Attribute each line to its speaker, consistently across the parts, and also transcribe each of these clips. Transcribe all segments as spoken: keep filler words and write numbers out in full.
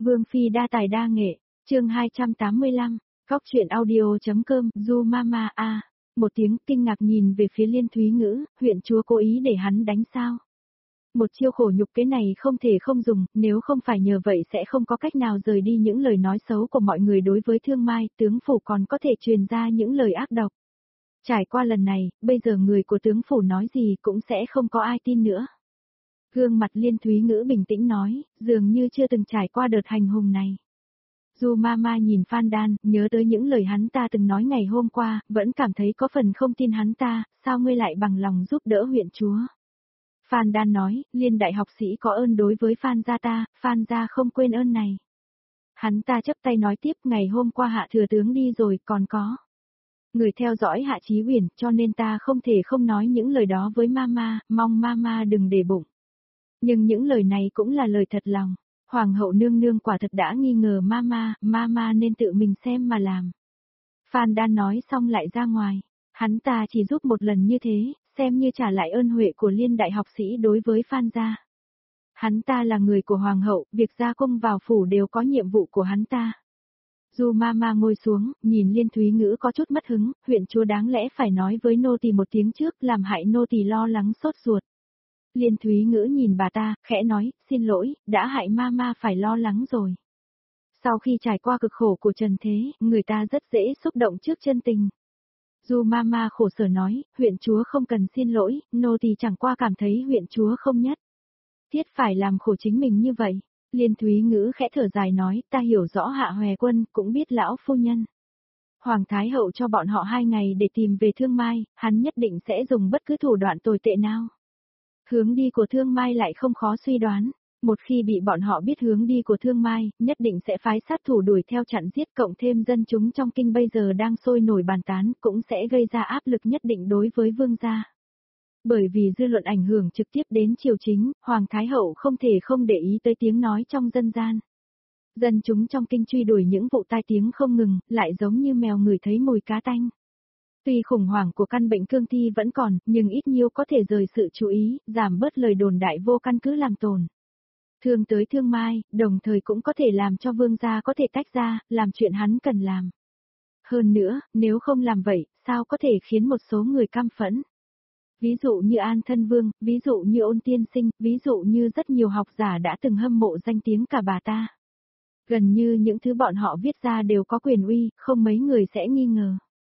Speaker 1: Vương Phi đa tài đa nghệ, chương hai trăm tám mươi lăm, Cóc truyện audio.com, Du Mama a. Một tiếng kinh ngạc nhìn về phía Liên Thúy Ngữ, huyện chúa cố ý để hắn đánh sao? Một chiêu khổ nhục cái này không thể không dùng, nếu không phải nhờ vậy sẽ không có cách nào rời đi những lời nói xấu của mọi người đối với Thương Mai, tướng phủ còn có thể truyền ra những lời ác độc. Trải qua lần này, bây giờ người của tướng phủ nói gì cũng sẽ không có ai tin nữa. Gương mặt Liên Thúy Ngữ bình tĩnh nói, dường như chưa từng trải qua đợt hành hùng này. Du Mama nhìn Phan Đan, nhớ tới những lời hắn ta từng nói ngày hôm qua, vẫn cảm thấy có phần không tin hắn ta, sao ngươi lại bằng lòng giúp đỡ huyện chúa. Phan Đan nói, Liên đại học sĩ có ơn đối với Phan gia ta, Phan gia không quên ơn này. Hắn ta chấp tay nói tiếp, ngày hôm qua hạ thừa tướng đi rồi, còn có người theo dõi Hạ Chí Huyền, cho nên ta không thể không nói những lời đó với Mama, mong Mama đừng để bụng. Nhưng những lời này cũng là lời thật lòng. Hoàng hậu nương nương quả thật đã nghi ngờ Mama, Mama nên tự mình xem mà làm. Phan Đan nói xong lại ra ngoài. Hắn ta chỉ giúp một lần như thế, xem như trả lại ơn huệ của Liên đại học sĩ đối với Phan gia. Hắn ta là người của Hoàng hậu, việc ra cung vào phủ đều có nhiệm vụ của hắn ta. Du Mama ngồi xuống, nhìn Liên Thúy Ngữ có chút mất hứng, huyện chúa đáng lẽ phải nói với nô tỳ một tiếng trước, làm hại nô tỳ lo lắng sốt ruột. Liên Thúy Ngữ nhìn bà ta, khẽ nói, xin lỗi, đã hại Mama phải lo lắng rồi. Sau khi trải qua cực khổ của trần thế, người ta rất dễ xúc động trước chân tình. Du Mama khổ sở nói, huyện chúa không cần xin lỗi, nô tỳ chẳng qua cảm thấy huyện chúa không nhất thiết phải làm khổ chính mình như vậy. Liên Thúy Ngữ khẽ thở dài nói, ta hiểu rõ Hạ Hòe Quân, cũng biết lão phu nhân. Hoàng Thái Hậu cho bọn họ hai ngày để tìm về Thương Mai, hắn nhất định sẽ dùng bất cứ thủ đoạn tồi tệ nào. Hướng đi của Thương Mai lại không khó suy đoán, một khi bị bọn họ biết hướng đi của Thương Mai, nhất định sẽ phái sát thủ đuổi theo chặn giết, cộng thêm dân chúng trong kinh bây giờ đang sôi nổi bàn tán, cũng sẽ gây ra áp lực nhất định đối với vương gia. Bởi vì dư luận ảnh hưởng trực tiếp đến triều chính, Hoàng Thái Hậu không thể không để ý tới tiếng nói trong dân gian. Dân chúng trong kinh truy đuổi những vụ tai tiếng không ngừng, lại giống như mèo ngửi thấy mùi cá tanh. Tuy khủng hoảng của căn bệnh cương thi vẫn còn, nhưng ít nhiều có thể rời sự chú ý, giảm bớt lời đồn đại vô căn cứ làm tổn thương tới Thương Mai, đồng thời cũng có thể làm cho vương gia có thể tách ra, làm chuyện hắn cần làm. Hơn nữa, nếu không làm vậy, sao có thể khiến một số người căm phẫn? Ví dụ như An Thân Vương, ví dụ như Ôn Tiên Sinh, ví dụ như rất nhiều học giả đã từng hâm mộ danh tiếng cả bà ta. Gần như những thứ bọn họ viết ra đều có quyền uy, không mấy người sẽ nghi ngờ.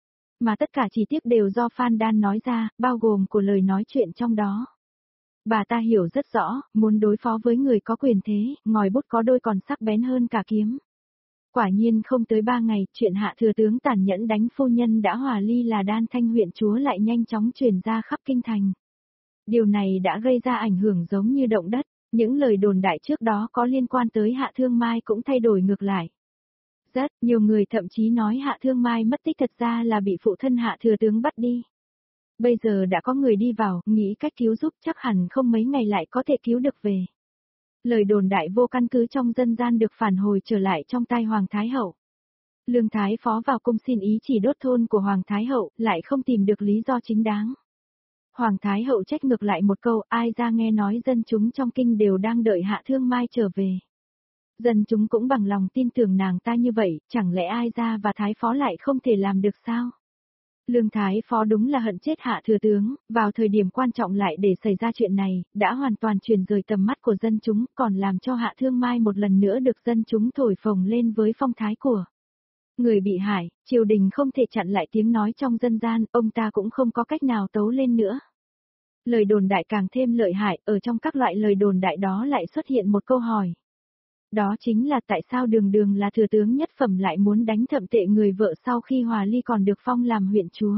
Speaker 1: Mà tất cả chi tiết đều do Phan Đan nói ra, bao gồm của lời nói chuyện trong đó. Bà ta hiểu rất rõ, muốn đối phó với người có quyền thế, ngòi bút có đôi còn sắc bén hơn cả kiếm. Quả nhiên không tới ba ngày, chuyện Hạ thừa tướng tàn nhẫn đánh phu nhân đã hòa ly là Đan Thanh huyện chúa lại nhanh chóng truyền ra khắp kinh thành. Điều này đã gây ra ảnh hưởng giống như động đất, những lời đồn đại trước đó có liên quan tới Hạ Thương Mai cũng thay đổi ngược lại. Rất nhiều người thậm chí nói Hạ Thương Mai mất tích thật ra là bị phụ thân Hạ thừa tướng bắt đi. Bây giờ đã có người đi vào, nghĩ cách cứu giúp, chắc hẳn không mấy ngày lại có thể cứu được về. Lời đồn đại vô căn cứ trong dân gian được phản hồi trở lại trong tai Hoàng Thái Hậu. Lương Thái Phó vào cung xin ý chỉ đốt thôn của Hoàng Thái Hậu, lại không tìm được lý do chính đáng. Hoàng Thái Hậu trách ngược lại một câu, ai ra nghe nói dân chúng trong kinh đều đang đợi Hạ Thương Mai trở về. Dân chúng cũng bằng lòng tin tưởng nàng ta như vậy, chẳng lẽ ai ra và Thái Phó lại không thể làm được sao? Lương Thái Phó đúng là hận chết Hạ thừa tướng, vào thời điểm quan trọng lại để xảy ra chuyện này, đã hoàn toàn chuyển rời tầm mắt của dân chúng, còn làm cho Hạ Thương Mai một lần nữa được dân chúng thổi phồng lên với phong thái của người bị hại. Triều đình không thể chặn lại tiếng nói trong dân gian, ông ta cũng không có cách nào tấu lên nữa. Lời đồn đại càng thêm lợi hại, ở trong các loại lời đồn đại đó lại xuất hiện một câu hỏi. Đó chính là tại sao đường đường là thừa tướng nhất phẩm lại muốn đánh thậm tệ người vợ sau khi hòa ly còn được phong làm huyện chúa.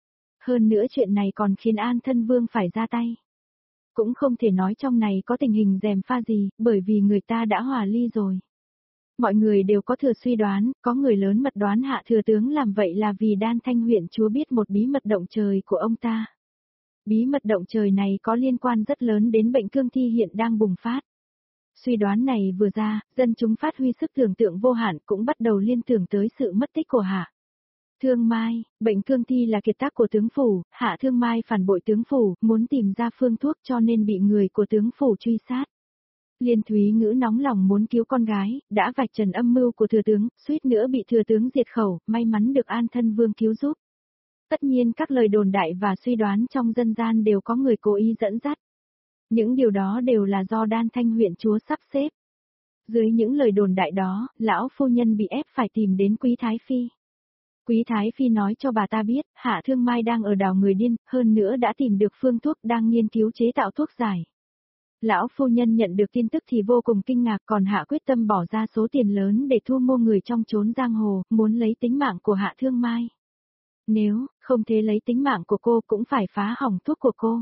Speaker 1: Hơn nữa chuyện này còn khiến An Thân Vương phải ra tay. Cũng không thể nói trong này có tình hình gièm pha gì, bởi vì người ta đã hòa ly rồi. Mọi người đều có thừa suy đoán, có người lớn mật đoán Hạ thừa tướng làm vậy là vì Đan Thanh huyện chúa biết một bí mật động trời của ông ta. Bí mật động trời này có liên quan rất lớn đến bệnh cương thi hiện đang bùng phát. Suy đoán này vừa ra, dân chúng phát huy sức tưởng tượng vô hạn cũng bắt đầu liên tưởng tới sự mất tích của Hạ Thương Mai. Bệnh cương thi là kiệt tác của tướng phủ, Hạ Thương Mai phản bội tướng phủ, muốn tìm ra phương thuốc cho nên bị người của tướng phủ truy sát. Liên Thúy Ngữ nóng lòng muốn cứu con gái, đã vạch trần âm mưu của thừa tướng, suýt nữa bị thừa tướng diệt khẩu, may mắn được An Thân Vương cứu giúp. Tất nhiên các lời đồn đại và suy đoán trong dân gian đều có người cố ý dẫn dắt. Những điều đó đều là do Đan Thanh huyện chúa sắp xếp. Dưới những lời đồn đại đó, lão phu nhân bị ép phải tìm đến Quý Thái Phi. Quý Thái Phi nói cho bà ta biết, Hạ Thương Mai đang ở đảo người điên, hơn nữa đã tìm được phương thuốc đang nghiên cứu chế tạo thuốc giải. Lão phu nhân nhận được tin tức thì vô cùng kinh ngạc, còn Hạ quyết tâm bỏ ra số tiền lớn để thu mua người trong chốn giang hồ, muốn lấy tính mạng của Hạ Thương Mai. Nếu không thể lấy tính mạng của cô cũng phải phá hỏng thuốc của cô.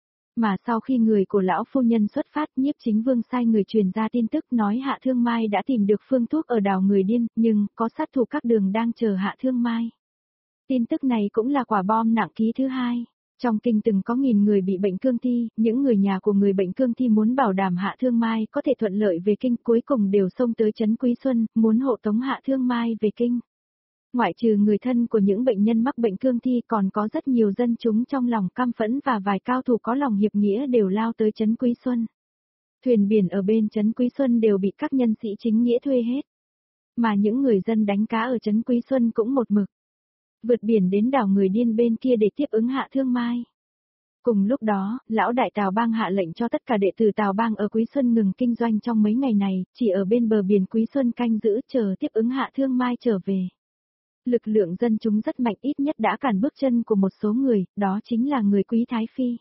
Speaker 1: Mà sau khi người của lão phu nhân xuất phát, Nhiếp Chính Vương sai người truyền ra tin tức nói Hạ Thương Mai đã tìm được phương thuốc ở đảo người điên, nhưng có sát thủ các đường đang chờ Hạ Thương Mai. Tin tức này cũng là quả bom nặng ký thứ hai. Trong kinh từng có nghìn người bị bệnh cương thi, những người nhà của người bệnh cương thi muốn bảo đảm Hạ Thương Mai có thể thuận lợi về kinh, cuối cùng đều xông tới trấn Quý Xuân, muốn hộ tống Hạ Thương Mai về kinh. Ngoại trừ người thân của những bệnh nhân mắc bệnh cương thi, còn có rất nhiều dân chúng trong lòng căm phẫn và vài cao thủ có lòng hiệp nghĩa đều lao tới trấn Quý Xuân. Thuyền biển ở bên trấn Quý Xuân đều bị các nhân sĩ chính nghĩa thuê hết. Mà những người dân đánh cá ở trấn Quý Xuân cũng một mực vượt biển đến đảo người điên bên kia để tiếp ứng Hạ Thương Mai. Cùng lúc đó, lão đại Tào Bang hạ lệnh cho tất cả đệ tử Tào Bang ở Quý Xuân ngừng kinh doanh trong mấy ngày này, chỉ ở bên bờ biển Quý Xuân canh giữ chờ tiếp ứng Hạ Thương Mai trở về. Lực lượng dân chúng rất mạnh, ít nhất đã cản bước chân của một số người, đó chính là người Quý Thái Phi.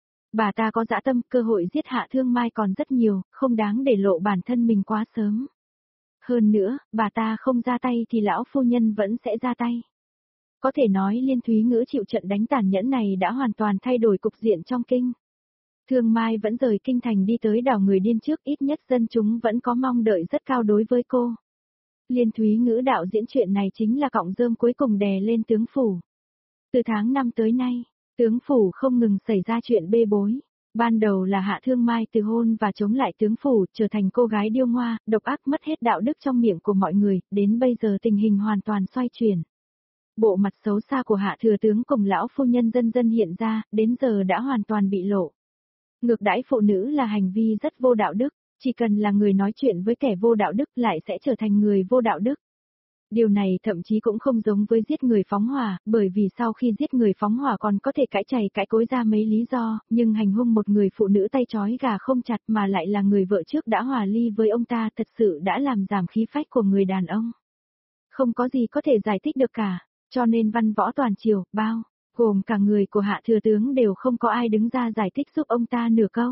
Speaker 1: Bà ta có dã tâm, cơ hội giết Hạ Thương Mai còn rất nhiều, không đáng để lộ bản thân mình quá sớm. Hơn nữa, bà ta không ra tay thì lão phu nhân vẫn sẽ ra tay. Có thể nói Liên Thúy Ngữ chịu trận đánh tàn nhẫn này đã hoàn toàn thay đổi cục diện trong kinh. Thương Mai vẫn rời kinh thành đi tới đảo người điên trước, ít nhất dân chúng vẫn có mong đợi rất cao đối với cô. Liên Thúy Ngữ đạo diễn chuyện này chính là cọng rơm cuối cùng đè lên tướng phủ. Từ tháng năm tới nay, tướng phủ không ngừng xảy ra chuyện bê bối. Ban đầu là Hạ Thương Mai từ hôn và chống lại tướng phủ, trở thành cô gái điêu ngoa, độc ác mất hết đạo đức trong miệng của mọi người, đến bây giờ tình hình hoàn toàn xoay chuyển. Bộ mặt xấu xa của Hạ thừa tướng cùng lão phu nhân dần dần hiện ra, đến giờ đã hoàn toàn bị lộ. Ngược đãi phụ nữ là hành vi rất vô đạo đức, chỉ cần là người nói chuyện với kẻ vô đạo đức lại sẽ trở thành người vô đạo đức. Điều này thậm chí cũng không giống với giết người phóng hỏa, bởi vì sau khi giết người phóng hỏa còn có thể cãi chày cãi cối ra mấy lý do, nhưng hành hung một người phụ nữ tay trói gà không chặt mà lại là người vợ trước đã hòa ly với ông ta thật sự đã làm giảm khí phách của người đàn ông. Không có gì có thể giải thích được cả. Cho nên văn võ toàn triều, bao, gồm cả người của Hạ thừa tướng đều không có ai đứng ra giải thích giúp ông ta nửa câu.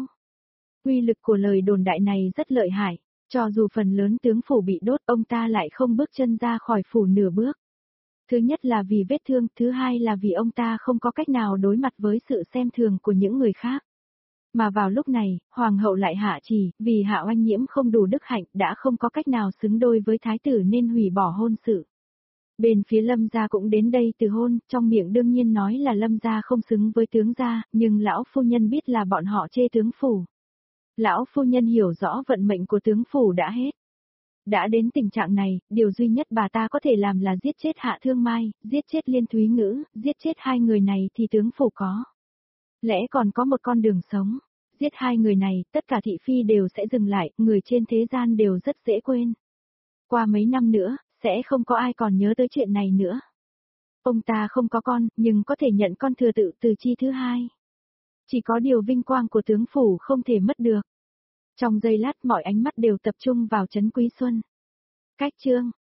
Speaker 1: Uy lực của lời đồn đại này rất lợi hại, cho dù phần lớn tướng phủ bị đốt, ông ta lại không bước chân ra khỏi phủ nửa bước. Thứ nhất là vì vết thương, thứ hai là vì ông ta không có cách nào đối mặt với sự xem thường của những người khác. Mà vào lúc này, hoàng hậu lại hạ chỉ, vì Hạ Oanh Nhiễm không đủ đức hạnh, đã không có cách nào xứng đôi với thái tử nên hủy bỏ hôn sự. Bên phía Lâm gia cũng đến đây từ hôn, trong miệng đương nhiên nói là Lâm gia không xứng với tướng gia, nhưng lão phu nhân biết là bọn họ chê tướng phủ. Lão phu nhân hiểu rõ vận mệnh của tướng phủ đã hết. Đã đến tình trạng này, điều duy nhất bà ta có thể làm là giết chết Hạ Thương Mai, giết chết Liên Thúy Ngữ, giết chết hai người này thì tướng phủ có lẽ còn có một con đường sống. Giết hai người này, tất cả thị phi đều sẽ dừng lại, người trên thế gian đều rất dễ quên. Qua mấy năm nữa, sẽ không có ai còn nhớ tới chuyện này nữa. Ông ta không có con, nhưng có thể nhận con thừa tự từ chi thứ hai. Chỉ có điều vinh quang của tướng phủ không thể mất được. Trong giây lát mọi ánh mắt đều tập trung vào trấn Quý Xuân. Cách chương